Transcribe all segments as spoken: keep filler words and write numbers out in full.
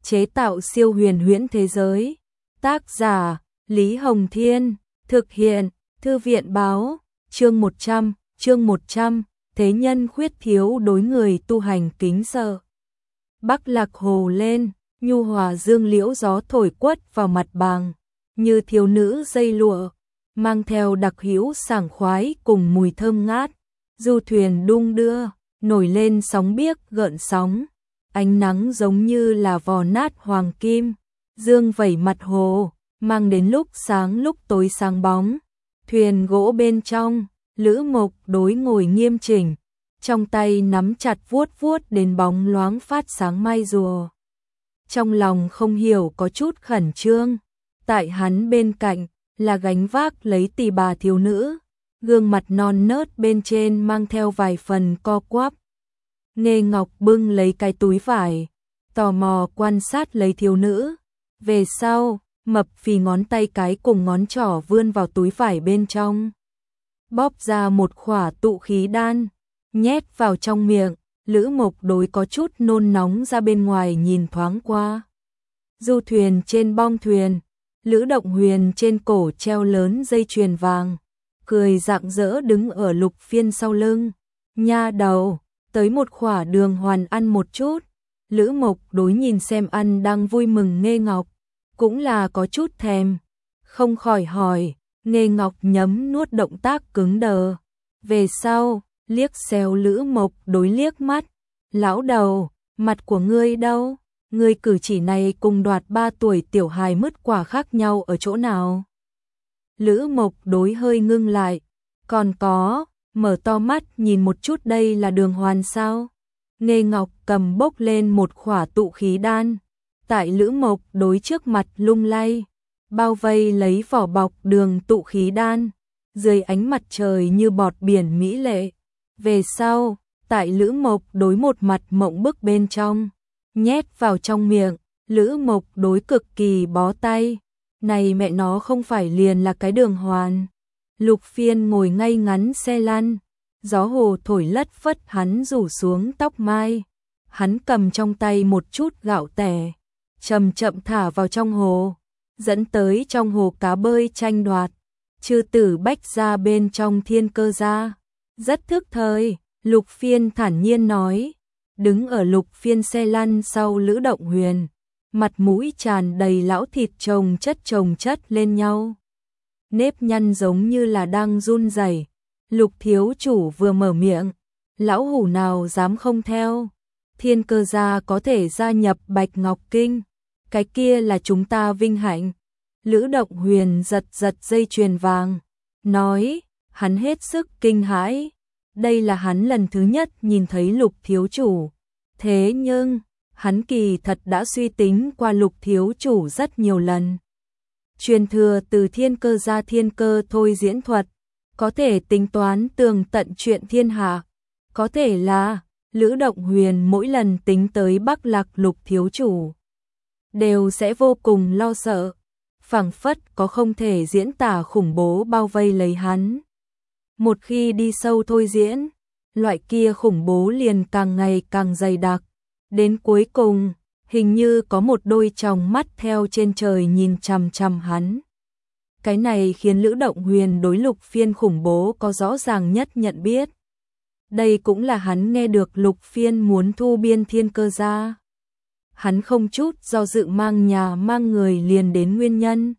chế tạo siêu huyền huyễn thế giới. Tác giả Lý Hồng Thiên, thực hiện Thư viện Báo. Chương một trăm, chương một trăm, thế nhân khuyết thiếu đối người tu hành kính sợ. Bắc Lạc Hồ lên, nhu hòa dương liễu gió thổi quất vào mặt bàng, như thiếu nữ dây lụa, mang theo đặc hữu sảng khoái cùng mùi thơm ngát. Du thuyền đung đưa, nổi lên sóng biếc gợn sóng, ánh nắng giống như là vò nát hoàng kim, dương vẩy mặt hồ, mang đến lúc sáng lúc tối sáng bóng. Thuyền gỗ bên trong, Lữ Mộc Đối ngồi nghiêm chỉnh, trong tay nắm chặt vuốt vuốt đến bóng loáng phát sáng mai rùa. Trong lòng không hiểu có chút khẩn trương, tại hắn bên cạnh là gánh vác lấy tỳ bà thiếu nữ, gương mặt non nớt bên trên mang theo vài phần co quắp. Nghê Ngọc bưng lấy cái túi vải, tò mò quan sát lấy thiếu nữ. Về sau, mập phì ngón tay cái cùng ngón trỏ vươn vào túi vải bên trong, bóp ra một khỏa tụ khí đan, nhét vào trong miệng. Lữ Mộc Đối có chút nôn nóng ra bên ngoài nhìn thoáng qua. Du thuyền trên bong thuyền, Lữ Động Huyền trên cổ treo lớn dây chuyền vàng, cười rạng rỡ đứng ở Lục Phiên sau lưng. Nha đầu, tới một khỏa đường hoàn ăn một chút. Lữ Mộc Đối nhìn xem ăn đang vui mừng Nghê Ngọc, cũng là có chút thèm, không khỏi hỏi. Nghê Ngọc nhấm nuốt động tác cứng đờ. Về sau, liếc xéo Lữ Mộc Đối liếc mắt. Lão đầu, mặt của ngươi đâu? Ngươi cử chỉ này cùng đoạt ba tuổi tiểu hài mứt quả khác nhau ở chỗ nào? Lữ Mộc Đối hơi ngưng lại. Còn có, mở to mắt nhìn một chút, đây là đường hoàn sao? Nghê Ngọc cầm bốc lên một khỏa tụ khí đan, tại Lữ Mộc Đối trước mặt lung lay, bao vây lấy vỏ bọc đường tụ khí đan, dưới ánh mặt trời như bọt biển mỹ lệ. Về sau, tại Lữ Mộc Đối một mặt mộng bức bên trong, nhét vào trong miệng. Lữ Mộc Đối cực kỳ bó tay. Này mẹ nó không phải liền là cái đường hoàn. Lục Phiên ngồi ngay ngắn xe lăn, gió hồ thổi lất phất hắn rủ xuống tóc mai. Hắn cầm trong tay một chút gạo tẻ, chậm chậm thả vào trong hồ, dẫn tới trong hồ cá bơi tranh đoạt. Chư tử bách ra bên trong Thiên Cơ gia, rất thức thời. Lục Phiên thản nhiên nói, đứng ở Lục Phiên xe lăn sau Lữ Động Huyền, mặt mũi tràn đầy lão thịt chồng chất chồng chất lên nhau, nếp nhăn giống như là đang run rẩy. Lục thiếu chủ vừa mở miệng, lão hủ nào dám không theo. Thiên Cơ gia có thể gia nhập Bạch Ngọc Kinh, cái kia là chúng ta vinh hạnh. Lữ Động Huyền giật giật dây chuyền vàng, nói, hắn hết sức kinh hãi. Đây là hắn lần thứ nhất nhìn thấy Lục thiếu chủ. Thế nhưng, hắn kỳ thật đã suy tính qua Lục thiếu chủ rất nhiều lần. Truyền thừa từ Thiên Cơ gia Thiên Cơ thôi diễn thuật, có thể tính toán tường tận chuyện thiên hạ. Có thể là, Lữ Động Huyền mỗi lần tính tới Bắc Lạc Lục thiếu chủ, đều sẽ vô cùng lo sợ, phảng phất có không thể diễn tả khủng bố bao vây lấy hắn. Một khi đi sâu thôi diễn, loại kia khủng bố liền càng ngày càng dày đặc. Đến cuối cùng, hình như có một đôi tròng mắt theo trên trời nhìn chằm chằm hắn. Cái này khiến Lữ Động Huyền đối Lục Phiên khủng bố có rõ ràng nhất nhận biết. Đây cũng là hắn nghe được Lục Phiên muốn thu biên Thiên Cơ gia, hắn không chút do dự mang nhà mang người liền đến nguyên nhân.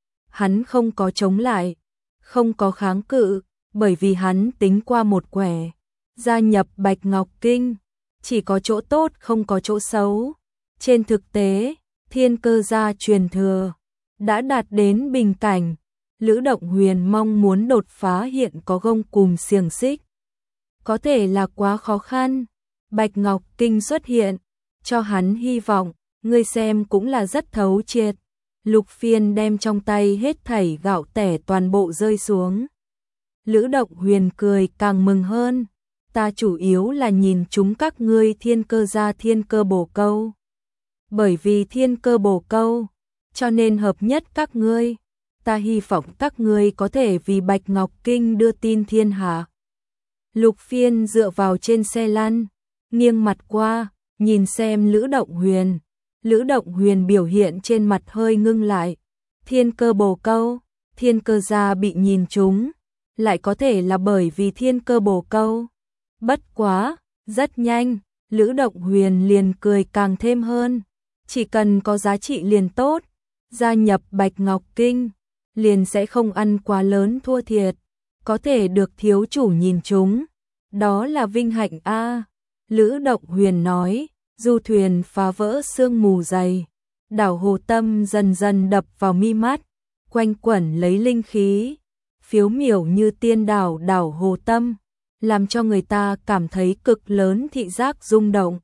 Hắn không có chống lại, không có kháng cự, bởi vì hắn tính qua một quẻ, gia nhập Bạch Ngọc Kinh chỉ có chỗ tốt không có chỗ xấu. Trên thực tế, Thiên Cơ gia truyền thừa đã đạt đến bình cảnh. Lữ Động Huyền mong muốn đột phá hiện có gông cùm xiềng xích, có thể là quá khó khăn. Bạch Ngọc Kinh xuất hiện, cho hắn hy vọng. Ngươi xem cũng là rất thấu triệt. Lục Phiên đem trong tay hết thảy gạo tẻ toàn bộ rơi xuống. Lữ Động Huyền cười càng mừng hơn. Ta chủ yếu là nhìn chúng các ngươi Thiên Cơ gia Thiên Cơ bổ câu. Bởi vì Thiên Cơ bổ câu, cho nên hợp nhất các ngươi. Ta hy vọng các ngươi có thể vì Bạch Ngọc Kinh đưa tin thiên hạ. Lục Phiên dựa vào trên xe lăn, nghiêng mặt qua, nhìn xem Lữ Động Huyền. Lữ Động Huyền biểu hiện trên mặt hơi ngưng lại. Thiên Cơ bồ câu, Thiên Cơ gia bị nhìn trúng, lại có thể là bởi vì Thiên Cơ bồ câu. Bất quá, rất nhanh, Lữ Động Huyền liền cười càng thêm hơn. Chỉ cần có giá trị liền tốt, gia nhập Bạch Ngọc Kinh, liền sẽ không ăn quá lớn thua thiệt, có thể được thiếu chủ nhìn chúng, đó là vinh hạnh a. Lữ Động Huyền nói, du thuyền phá vỡ sương mù dày, đảo Hồ Tâm dần dần đập vào mi mắt, quanh quẩn lấy linh khí, phiếu miểu như tiên đảo đảo Hồ Tâm, làm cho người ta cảm thấy cực lớn thị giác rung động.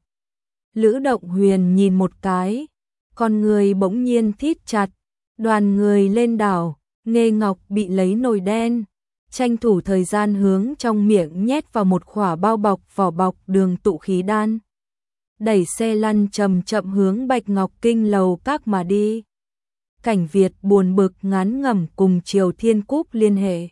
Lữ Động Huyền nhìn một cái, con người bỗng nhiên thít chặt, đoàn người lên đảo, Nghê Ngọc bị lấy nồi đen, tranh thủ thời gian hướng trong miệng nhét vào một khỏa bao bọc vỏ bọc đường tụ khí đan. Đẩy xe lăn chậm chậm hướng Bạch Ngọc Kinh lầu các mà đi. Cảnh Việt buồn bực ngán ngẩm cùng Triều Thiên Cúc liên hệ.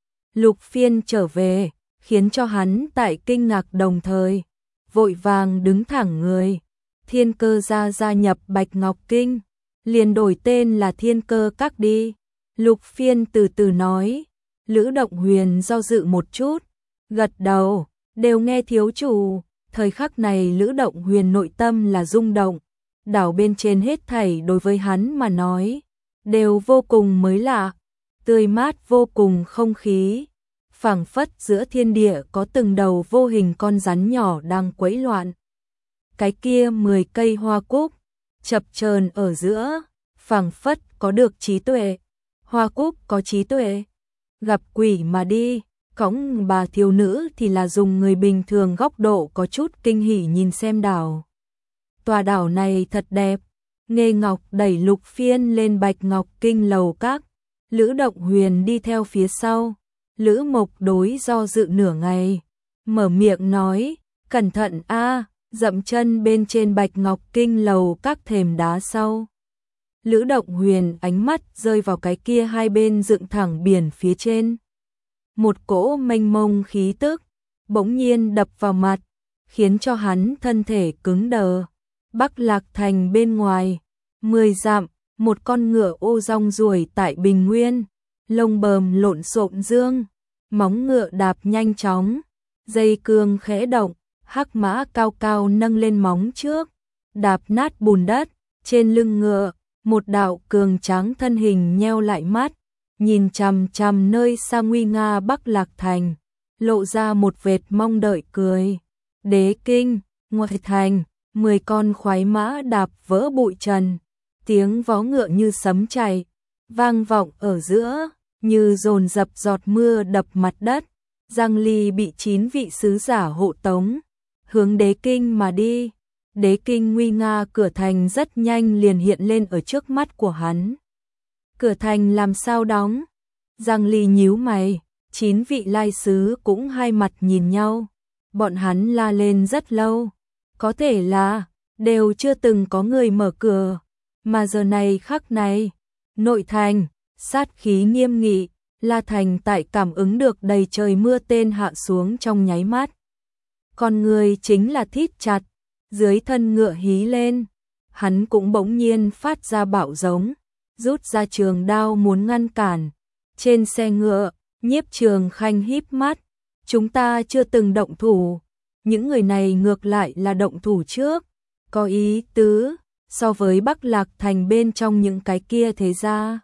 Lục Phiên trở về, khiến cho hắn tại kinh ngạc đồng thời, vội vàng đứng thẳng người. Thiên Cơ gia gia nhập Bạch Ngọc Kinh, liền đổi tên là Thiên Cơ Các đi. Lục Phiên từ từ nói. Lữ Động Huyền do dự một chút, gật đầu, đều nghe thiếu chủ. Thời khắc này Lữ Động Huyền nội tâm là rung động, đảo bên trên hết thảy đối với hắn mà nói, đều vô cùng mới lạ, tươi mát vô cùng không khí, phảng phất giữa thiên địa có từng đầu vô hình con rắn nhỏ đang quấy loạn. Cái kia mười cây hoa cúc, chập chờn ở giữa, phảng phất có được trí tuệ, hoa cúc có trí tuệ, gặp quỷ mà đi. Cõng bà thiếu nữ thì là dùng người bình thường góc độ có chút kinh hỉ nhìn xem đảo. Tòa đảo này thật đẹp. Nghê Ngọc đẩy Lục Phiên lên Bạch Ngọc Kinh lầu các. Lữ Động Huyền đi theo phía sau. Lữ Mộc đối do dự nửa ngày, mở miệng nói, cẩn thận a, dậm chân bên trên Bạch Ngọc Kinh lầu các thềm đá sau. Lữ Động Huyền ánh mắt rơi vào cái kia hai bên dựng thẳng biển phía trên. Một cỗ mênh mông khí tức bỗng nhiên đập vào mặt, khiến cho hắn thân thể cứng đờ. Bắc Lạc Thành bên ngoài, mười dặm, một con ngựa ô rong ruổi tại bình nguyên, lông bờm lộn xộn dương, móng ngựa đạp nhanh chóng, dây cương khẽ động, hắc mã cao cao nâng lên móng trước, đạp nát bùn đất, trên lưng ngựa, một đạo cường tráng thân hình nheo lại mắt, nhìn chằm chằm nơi xa nguy nga Bắc Lạc Thành, lộ ra một vệt mong đợi cười. Đế Kinh, ngoại thành, mười con khoái mã đạp vỡ bụi trần, tiếng vó ngựa như sấm chảy, vang vọng ở giữa, như dồn dập giọt mưa đập mặt đất. Giang Ly bị chín vị sứ giả hộ tống, hướng Đế Kinh mà đi. Đế Kinh nguy nga cửa thành rất nhanh liền hiện lên ở trước mắt của hắn. Cửa thành làm sao đóng? Giang Ly nhíu mày, chín vị lai sứ cũng hai mặt nhìn nhau. Bọn hắn la lên rất lâu, có thể là đều chưa từng có người mở cửa, mà giờ này khắc này, nội thành, sát khí nghiêm nghị, La Thành tại cảm ứng được đầy trời mưa tên hạ xuống trong nháy mắt. Con người chính là thít chặt, dưới thân ngựa hí lên, hắn cũng bỗng nhiên phát ra bạo giống, rút ra trường đao muốn ngăn cản. Trên xe ngựa, Nhiếp Trường Khanh híp mắt, chúng ta chưa từng động thủ, những người này ngược lại là động thủ trước, có ý tứ, so với Bắc Lạc Thành bên trong những cái kia thế ra.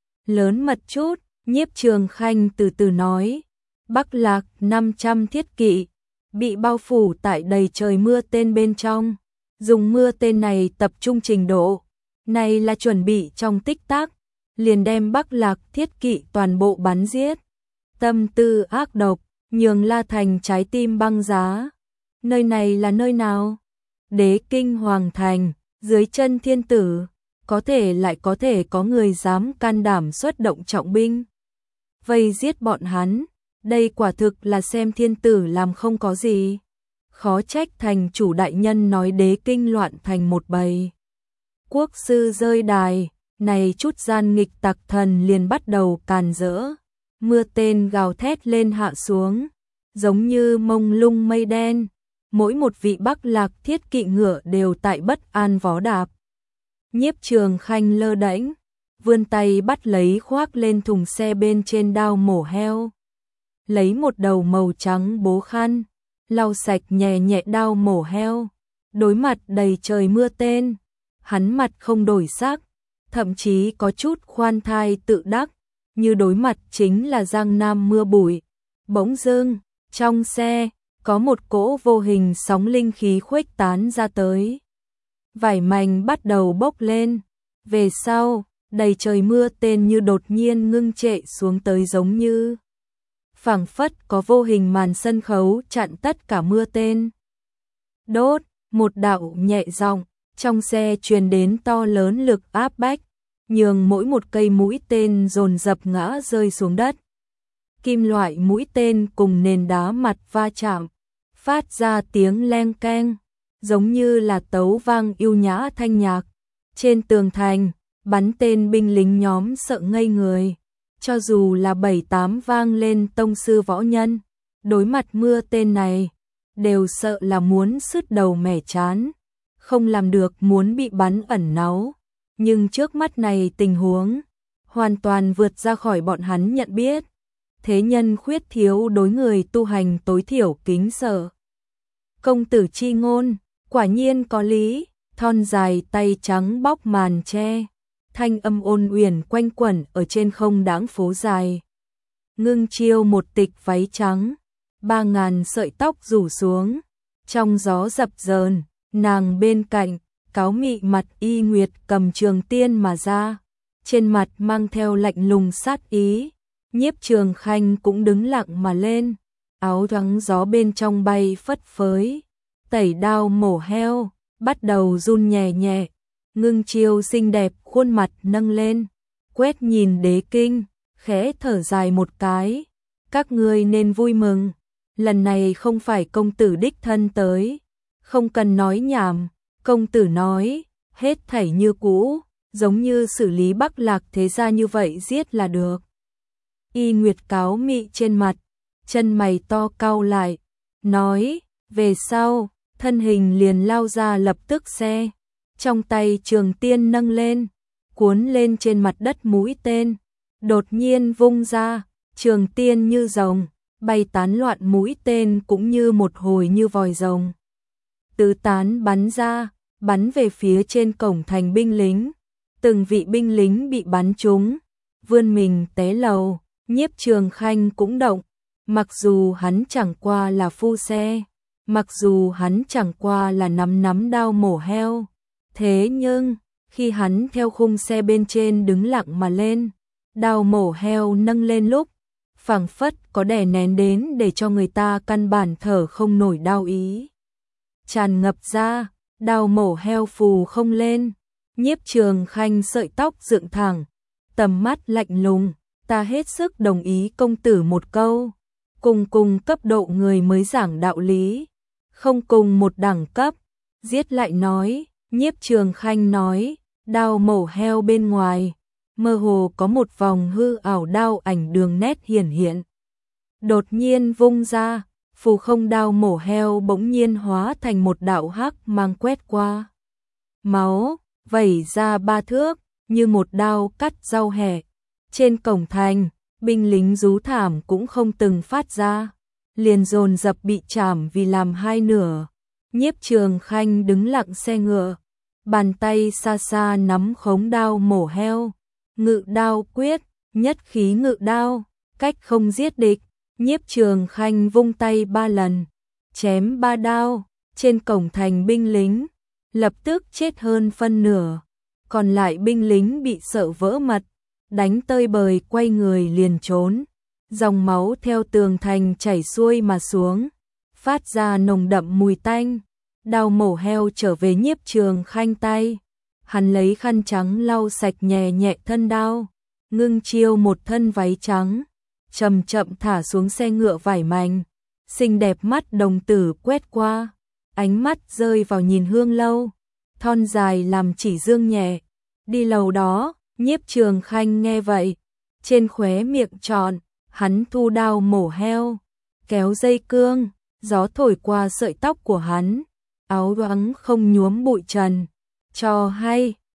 Lớn mật chút, Nhiếp Trường Khanh từ từ nói, Bắc Lạc năm trăm thiết kỵ, bị bao phủ tại đầy trời mưa tên bên trong, dùng mưa tên này tập trung trình độ, này là chuẩn bị trong tích tắc, liền đem Bắc Lạc thiết kỵ toàn bộ bắn giết. Tâm tư ác độc, nhường La Thành trái tim băng giá. Nơi này là nơi nào? Đế Kinh Hoàng Thành, dưới chân thiên tử, có thể lại có thể có người dám can đảm xuất động trọng binh. Vây giết bọn hắn, đây quả thực là xem thiên tử làm không có gì. Khó trách thành chủ đại nhân nói Đế Kinh loạn thành một bầy. Quốc sư rơi đài, này chút gian nghịch tặc thần liền bắt đầu càn rỡ. Mưa tên gào thét lên hạ xuống, giống như mông lung mây đen. Mỗi một vị Bắc Lạc thiết kỵ ngựa đều tại bất an vó đạp. Nhiếp Trường Khanh lơ đễnh, vươn tay bắt lấy khoác lên thùng xe bên trên dao mổ heo. Lấy một đầu màu trắng bố khăn, lau sạch nhẹ nhẹ dao mổ heo. Đối mặt đầy trời mưa tên, hắn mặt không đổi sắc, thậm chí có chút khoan thai tự đắc, như đối mặt chính là giang nam mưa bụi. Bỗng dưng, trong xe, có một cỗ vô hình sóng linh khí khuếch tán ra tới. Vải mảnh bắt đầu bốc lên, về sau, đầy trời mưa tên như đột nhiên ngưng trệ xuống tới, giống như phảng phất có vô hình màn sân khấu chặn tất cả mưa tên. Đốt, một đạo nhẹ giọng trong xe truyền đến to lớn lực áp bách, nhường mỗi một cây mũi tên dồn dập ngã rơi xuống đất. Kim loại mũi tên cùng nền đá mặt va chạm, phát ra tiếng leng keng, giống như là tấu vang yêu nhã thanh nhạc. Trên tường thành, bắn tên binh lính nhóm sợ ngây người, cho dù là bảy tám vang lên tông sư võ nhân, đối mặt mưa tên này, đều sợ là muốn sứt đầu mẻ chán, không làm được muốn bị bắn ẩn náu. Nhưng trước mắt này tình huống, hoàn toàn vượt ra khỏi bọn hắn nhận biết. Thế nhân khuyết thiếu đối người tu hành tối thiểu kính sợ. Công tử chi ngôn, quả nhiên có lý, thon dài tay trắng bóc màn che, thanh âm ôn uyển quanh quẩn ở trên không đáng phố dài. Ngưng Chiêu một tịch váy trắng, ba ngàn sợi tóc rủ xuống, trong gió dập dờn, nàng bên cạnh, cáo mị mặt Y Nguyệt cầm trường tiên mà ra, trên mặt mang theo lạnh lùng sát ý. Nhiếp Trường Khanh cũng đứng lặng mà lên, áo trắng gió bên trong bay phất phới, tẩy đao mổ heo, bắt đầu run nhẹ nhẹ. Ngưng Chiêu xinh đẹp khuôn mặt nâng lên, quét nhìn Đế Kinh, khẽ thở dài một cái. Các ngươi nên vui mừng, lần này không phải công tử đích thân tới, không cần nói nhảm. Công tử nói, hết thảy như cũ, giống như xử lý Bắc Lạc thế gia như vậy giết là được. Y Nguyệt cáo mị trên mặt, chân mày to cau lại, nói, về sau, thân hình liền lao ra lập tức xe, trong tay trường tiên nâng lên, cuốn lên trên mặt đất mũi tên, đột nhiên vung ra, trường tiên như rồng, bay tán loạn, mũi tên cũng như một hồi như vòi rồng. Tứ tán bắn ra, bắn về phía trên cổng thành binh lính, từng vị binh lính bị bắn trúng, vươn mình té lầu. Nhiếp Trường Khanh cũng động, mặc dù hắn chẳng qua là phu xe, mặc dù hắn chẳng qua là nắm nắm đao mổ heo, thế nhưng, khi hắn theo khung xe bên trên đứng lặng mà lên, đao mổ heo nâng lên lúc, phảng phất có đè nén đến để cho người ta căn bản thở không nổi đau ý. Tràn ngập ra, đao mổ heo phù không lên, Nhiếp Trường Khanh sợi tóc dựng thẳng, tầm mắt lạnh lùng. Ta hết sức đồng ý công tử một câu, cùng cùng cấp độ người mới giảng đạo lý, không cùng một đẳng cấp. Giết lại nói, Nhiếp Trường Khanh nói, đao mổ heo bên ngoài, mơ hồ có một vòng hư ảo đao ảnh đường nét hiển hiện. Đột nhiên vung ra, phù không đao mổ heo bỗng nhiên hóa thành một đạo hắc mang quét qua. Máu, vẩy ra ba thước, như một đao cắt rau hẹ. Trên cổng thành, binh lính rú thảm cũng không từng phát ra, liền dồn dập bị chảm vì làm hai nửa. Nhiếp Trường Khanh đứng lặng xe ngựa, bàn tay xa xa nắm khống đao mổ heo, ngự đao quyết, nhất khí ngự đao, cách không giết địch. Nhiếp Trường Khanh vung tay ba lần, chém ba đao, trên cổng thành binh lính, lập tức chết hơn phân nửa, còn lại binh lính bị sợ vỡ mật. Đánh tơi bời quay người liền trốn, dòng máu theo tường thành chảy xuôi mà xuống, phát ra nồng đậm mùi tanh. Đao mổ heo trở về Nhiếp Trường Khanh tay, hắn lấy khăn trắng lau sạch nhẹ nhẹ thân đao. Ngưng Chiêu một thân váy trắng, chậm chậm thả xuống xe ngựa vải mảnh, xinh đẹp mắt đồng tử quét qua, ánh mắt rơi vào nhìn Hương Lâu, thon dài làm chỉ dương nhẹ, đi lầu đó. Nhiếp Trường Khanh nghe vậy, trên khóe miệng tròn, hắn thu đao mổ heo, kéo dây cương, gió thổi qua sợi tóc của hắn, áo đoắng không nhuốm bụi trần, cho hay,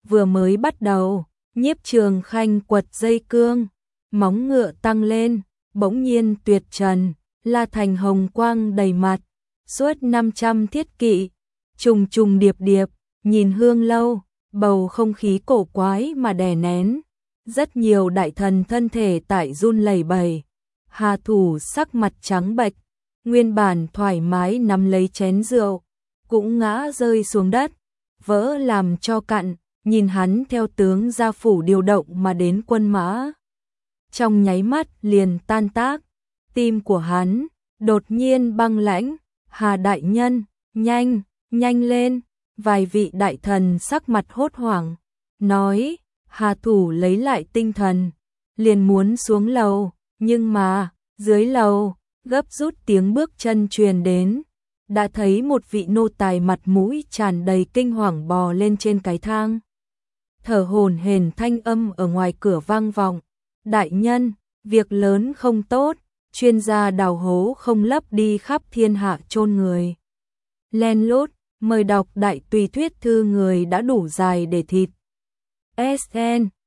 vừa mới bắt đầu, Nhiếp Trường Khanh quật dây cương, móng ngựa tăng lên, bỗng nhiên tuyệt trần, La Thành hồng quang đầy mặt, suốt năm trăm thiết kỵ, trùng trùng điệp điệp, nhìn Hương Lâu, bầu không khí cổ quái mà đè nén. Rất nhiều đại thần thân thể tại run lẩy bẩy, Hà Thủ sắc mặt trắng bệch, nguyên bản thoải mái nắm lấy chén rượu, cũng ngã rơi xuống đất, vỡ làm cho cặn, nhìn hắn theo tướng gia phủ điều động mà đến quân mã. Trong nháy mắt liền tan tác, tim của hắn đột nhiên băng lãnh, Hà đại nhân, nhanh, nhanh lên, vài vị đại thần sắc mặt hốt hoảng, nói, Hà Thủ lấy lại tinh thần, liền muốn xuống lầu, nhưng mà, dưới lầu, gấp rút tiếng bước chân truyền đến, đã thấy một vị nô tài mặt mũi tràn đầy kinh hoàng bò lên trên cái thang. Thở hổn hển thanh âm ở ngoài cửa vang vọng, đại nhân, việc lớn không tốt, chuyên gia đào hố không lấp đi khắp thiên hạ chôn người. Len lút, mời đọc đại tùy thuyết thư người đã đủ dài để thịt. ét en